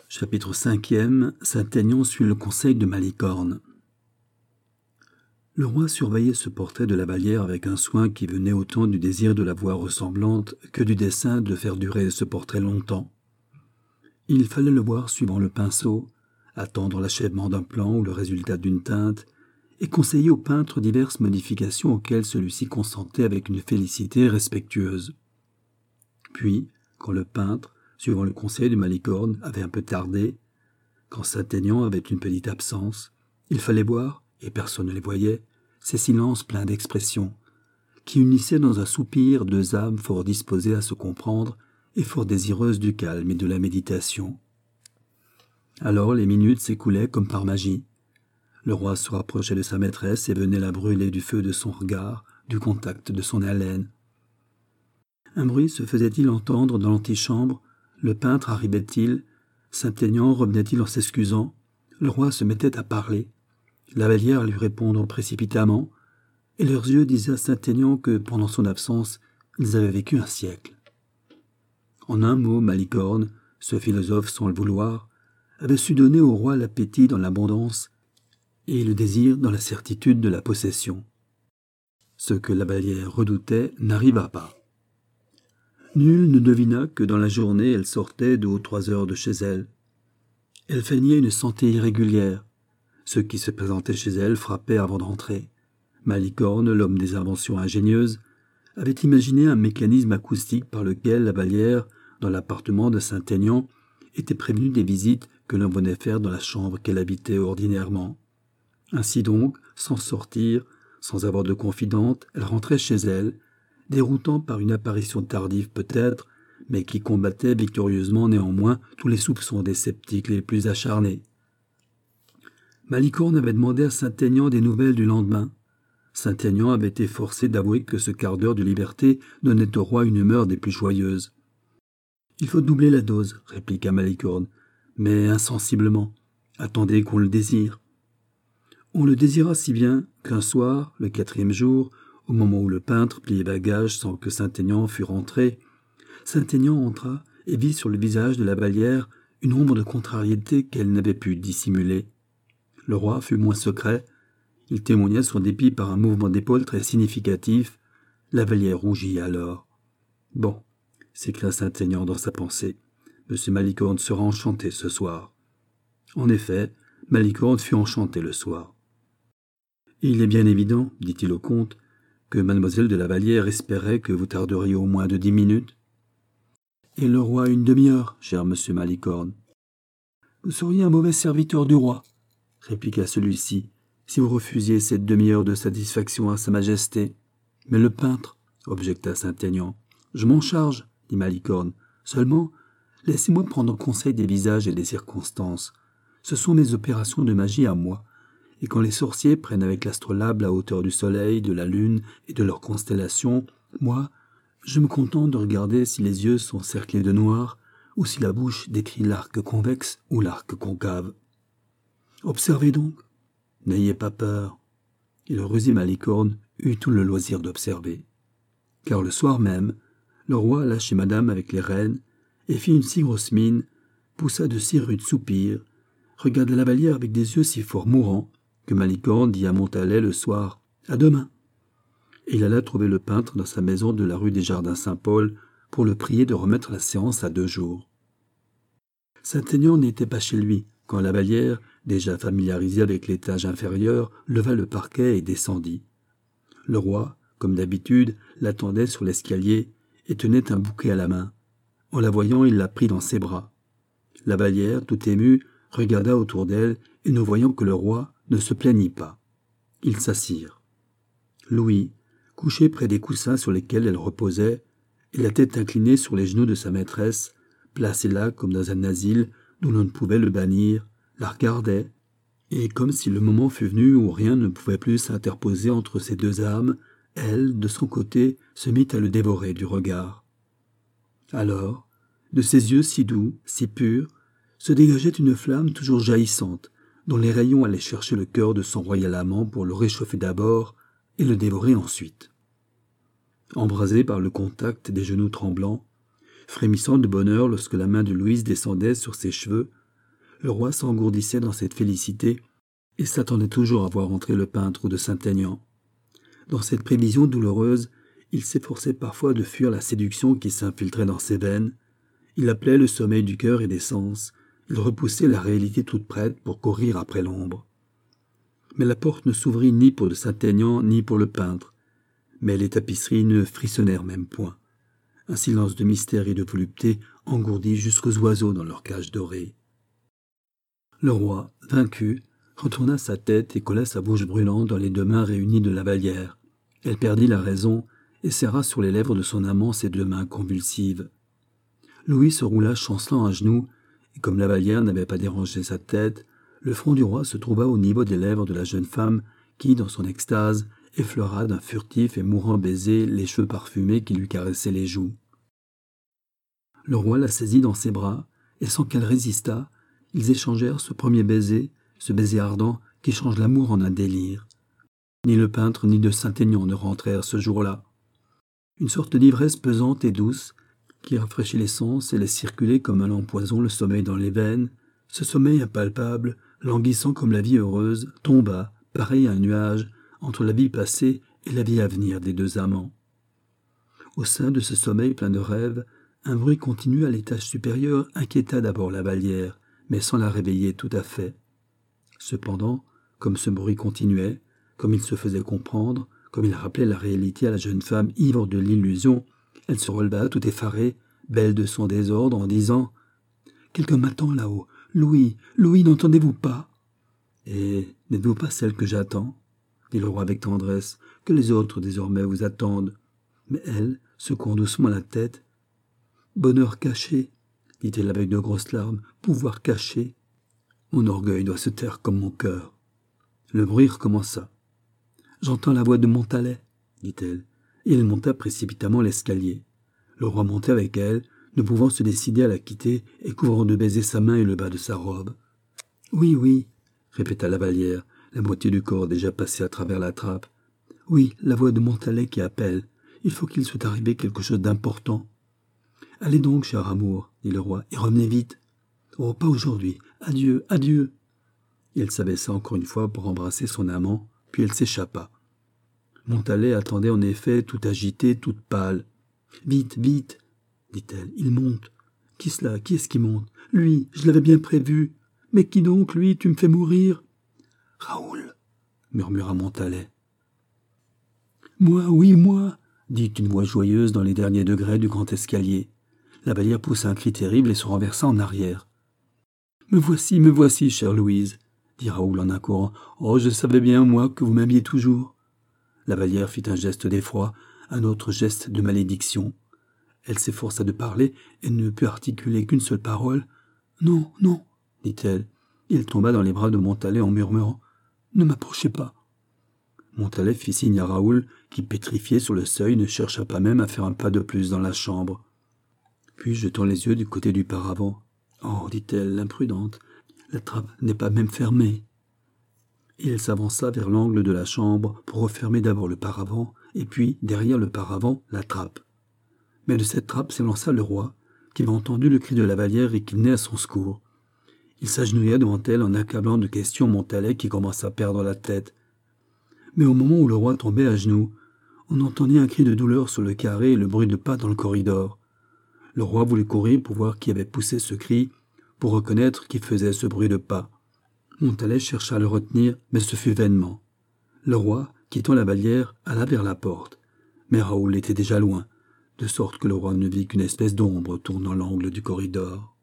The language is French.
Chapitre 5e. Saint-Aignan suit le conseil de Malicorne. Le roi surveillait ce portrait de la Vallière avec un soin qui venait autant du désir de la voir ressemblante que du dessein de faire durer ce portrait longtemps. Il fallait le voir suivant le pinceau, attendre l'achèvement d'un plan ou le résultat d'une teinte, et conseiller au peintre diverses modifications auxquelles celui-ci consentait avec une félicité respectueuse. Puis, quand le peintre, suivant le conseil de Malicorne, avait un peu tardé, quand Saint-Aignan avait une petite absence, il fallait voir, et personne ne les voyait, ces silences pleins d'expression, qui unissaient dans un soupir deux âmes fort disposées à se comprendre et fort désireuses du calme et de la méditation. Alors les minutes s'écoulaient comme par magie. Le roi se rapprochait de sa maîtresse et venait la brûler du feu de son regard, du contact de son haleine. Un bruit se faisait-il entendre dans l'antichambre? Le peintre arrivait-il? Saint-Aignan revenait-il en s'excusant? Le roi se mettait à parler. La Vallière à lui répondre précipitamment, et leurs yeux disaient à Saint-Aignan que, pendant son absence, ils avaient vécu un siècle. En un mot, Malicorne, ce philosophe sans le vouloir, avait su donner au roi l'appétit dans l'abondance et le désir dans la certitude de la possession. Ce que la Vallière redoutait n'arriva pas. Nul ne devina que dans la journée elle sortait 2 ou 3 heures de chez elle. Elle feignait une santé irrégulière. Ceux qui se présentaient chez elle frappaient avant d'entrer. Malicorne, l'homme des inventions ingénieuses, avait imaginé un mécanisme acoustique par lequel la Vallière, dans l'appartement de Saint-Aignan, était prévenue des visites que l'on venait faire dans la chambre qu'elle habitait ordinairement. Ainsi donc, sans sortir, sans avoir de confidente, elle rentrait chez elle, déroutant par une apparition tardive peut-être, mais qui combattait victorieusement néanmoins tous les soupçons des sceptiques les plus acharnés. Malicorne avait demandé à Saint-Aignan des nouvelles du lendemain. Saint-Aignan avait été forcé d'avouer que ce quart d'heure de liberté donnait au roi une humeur des plus joyeuses. « Il faut doubler la dose, » répliqua Malicorne, « mais insensiblement. Attendez qu'on le désire. » On le désira si bien qu'un soir, le 4e jour, au moment où le peintre pliait bagages sans que Saint-Aignan fût rentré, Saint-Aignan entra et vit sur le visage de la Vallière une ombre de contrariété qu'elle n'avait pu dissimuler. Le roi fut moins secret. Il témoigna son dépit par un mouvement d'épaule très significatif. La Vallière rougit alors. « Bon, » s'écria Saint-Aignan dans sa pensée, « M. Malicorne sera enchanté ce soir. » En effet, Malicorne fut enchanté le soir. « Il est bien évident, dit-il au comte, que mademoiselle de la Vallière espérait que vous tarderiez au moins de 10 minutes. »« Et le roi 1 demi-heure, cher monsieur Malicorne. »« Vous seriez un mauvais serviteur du roi, » répliqua celui-ci, « si vous refusiez cette demi-heure de satisfaction à sa majesté. »« Mais le peintre, » objecta Saint-Aignan. « Je m'en charge, » dit Malicorne. « Seulement, laissez-moi prendre conseil des visages et des circonstances. Ce sont mes opérations de magie à moi. Et quand les sorciers prennent avec l'astrolabe la hauteur du soleil, de la lune et de leurs constellations, moi, je me contente de regarder si les yeux sont cerclés de noir ou si la bouche décrit l'arc convexe ou l'arc concave. Observez donc, n'ayez pas peur. » Et le rusé Malicorne eut tout le loisir d'observer. Car le soir même, le roi alla chez madame avec les reines et fit une si grosse mine, poussa de si rudes soupirs, regarda la Vallière avec des yeux si fort mourants, que Malicorne dit à Montalet le soir « À demain !» Et il alla trouver le peintre dans sa maison de la rue des Jardins-Saint-Paul pour le prier de remettre la séance à 2 jours. Saint-Aignan n'était pas chez lui quand la Vallière, déjà familiarisée avec l'étage inférieur, leva le parquet et descendit. Le roi, comme d'habitude, l'attendait sur l'escalier et tenait un bouquet à la main. En la voyant, il la prit dans ses bras. La Vallière, tout émue, regarda autour d'elle et ne voyant que le roi, ne se plaignit pas. Ils s'assirent. Louis, couché près des coussins sur lesquels elle reposait, et la tête inclinée sur les genoux de sa maîtresse, placé là comme dans un asile d'où l'on ne pouvait le bannir, la regardait, et comme si le moment fût venu où rien ne pouvait plus s'interposer entre ces deux âmes, elle, de son côté, se mit à le dévorer du regard. Alors, de ses yeux si doux, si purs, se dégageait une flamme toujours jaillissante, dont les rayons allaient chercher le cœur de son royal amant pour le réchauffer d'abord et le dévorer ensuite. Embrasé par le contact des genoux tremblants, frémissant de bonheur lorsque la main de Louise descendait sur ses cheveux, Le roi s'engourdissait dans cette félicité et s'attendait toujours à voir entrer le peintre de Saint-Aignan. Dans cette prévision douloureuse, il s'efforçait parfois de fuir la séduction qui s'infiltrait dans ses veines. Il appelait le sommeil du cœur et des sens. Il repoussait la réalité toute prête pour courir après l'ombre. Mais la porte ne s'ouvrit ni pour de Saint-Aignan ni pour le peintre. Mais les tapisseries ne frissonnèrent même point. Un silence de mystère et de volupté engourdit jusqu'aux oiseaux dans leur cage dorée. Le roi, vaincu, retourna sa tête et colla sa bouche brûlante dans les deux mains réunies de la Vallière. Elle perdit la raison et serra sur les lèvres de son amant ses deux mains convulsives. Louis se roula chancelant à genoux, et comme la Vallière n'avait pas dérangé sa tête, le front du roi se trouva au niveau des lèvres de la jeune femme qui, dans son extase, effleura d'un furtif et mourant baiser les cheveux parfumés qui lui caressaient les joues. Le roi la saisit dans ses bras, et sans qu'elle résistât, ils échangèrent ce premier baiser, ce baiser ardent qui change l'amour en un délire. Ni le peintre ni de Saint-Aignan ne rentrèrent ce jour-là. Une sorte d'ivresse pesante et douce, qui rafraîchit les sens et laisse circuler comme un empoison le sommeil dans les veines, ce sommeil impalpable, languissant comme la vie heureuse, tomba, pareil à un nuage, entre la vie passée et la vie à venir des deux amants. Au sein de ce sommeil plein de rêves, un bruit continu à l'étage supérieur inquiéta d'abord la Vallière, mais sans la réveiller tout à fait. Cependant, comme ce bruit continuait, comme il se faisait comprendre, comme il rappelait la réalité à la jeune femme ivre de l'illusion, elle se releva tout effarée, belle de son désordre, en disant « Quelqu'un m'attend là-haut. Louis, Louis, n'entendez-vous pas ?»« Et n'êtes-vous pas celle que j'attends ?» dit le roi avec tendresse, « que les autres désormais vous attendent. » Mais elle, secouant doucement la tête, « Bonheur caché, dit-elle avec de grosses larmes, pouvoir caché. Mon orgueil doit se taire comme mon cœur. » Le bruit recommença. « J'entends la voix de Montalais, dit-elle, et elle monta précipitamment l'escalier. Le roi montait avec elle, ne pouvant se décider à la quitter et couvrant de baisers sa main et le bas de sa robe. « Oui, oui, répéta la Vallière, la moitié du corps déjà passé à travers la trappe. « Oui, la voix de Montalais qui appelle. Il faut qu'il soit arrivé quelque chose d'important. »« Allez donc, cher amour, dit le roi, et revenez vite. »« Oh, pas aujourd'hui. Adieu, adieu. » Et elle s'abaissa encore une fois pour embrasser son amant, puis elle s'échappa. Montalais attendait en effet, tout agité, toute pâle. « Vite, vite, dit-elle, il monte. Qui cela? Qui est-ce qui monte? Lui, je l'avais bien prévu. Mais qui donc, lui? Tu me fais mourir. »« Raoul, murmura Montalais. « Moi, oui, moi, dit une voix joyeuse dans les derniers degrés du grand escalier. La Vallière poussa un cri terrible et se renversa en arrière. « Me voici, chère Louise, dit Raoul en accourant. Oh, je savais bien, moi, que vous m'aimiez toujours. » La Vallière fit un geste d'effroi, un autre geste de malédiction. Elle s'efforça de parler et ne put articuler qu'une seule parole. « Non, non, dit-elle, et elle tomba dans les bras de Montalais en murmurant « Ne m'approchez pas. » Montalais fit signe à Raoul, qui, pétrifié sur le seuil, ne chercha pas même à faire un pas de plus dans la chambre. Puis, jetant les yeux du côté du paravent, « Oh, dit-elle, l'imprudente, la trappe n'est pas même fermée. » Et elle s'avança vers l'angle de la chambre pour refermer d'abord le paravent, et puis, derrière le paravent, la trappe. Mais de cette trappe s'élança le roi, qui avait entendu le cri de la Vallière et qui venait à son secours. Il s'agenouilla devant elle en accablant de questions Montalais qui commença à perdre la tête. Mais au moment où le roi tombait à genoux, on entendit un cri de douleur sur le carré et le bruit de pas dans le corridor. Le roi voulut courir pour voir qui avait poussé ce cri, pour reconnaître qui faisait ce bruit de pas. Montalais chercha à le retenir, mais ce fut vainement. Le roi, quittant la Vallière, alla vers la porte. Mais Raoul était déjà loin, de sorte que le roi ne vit qu'une espèce d'ombre tournant l'angle du corridor.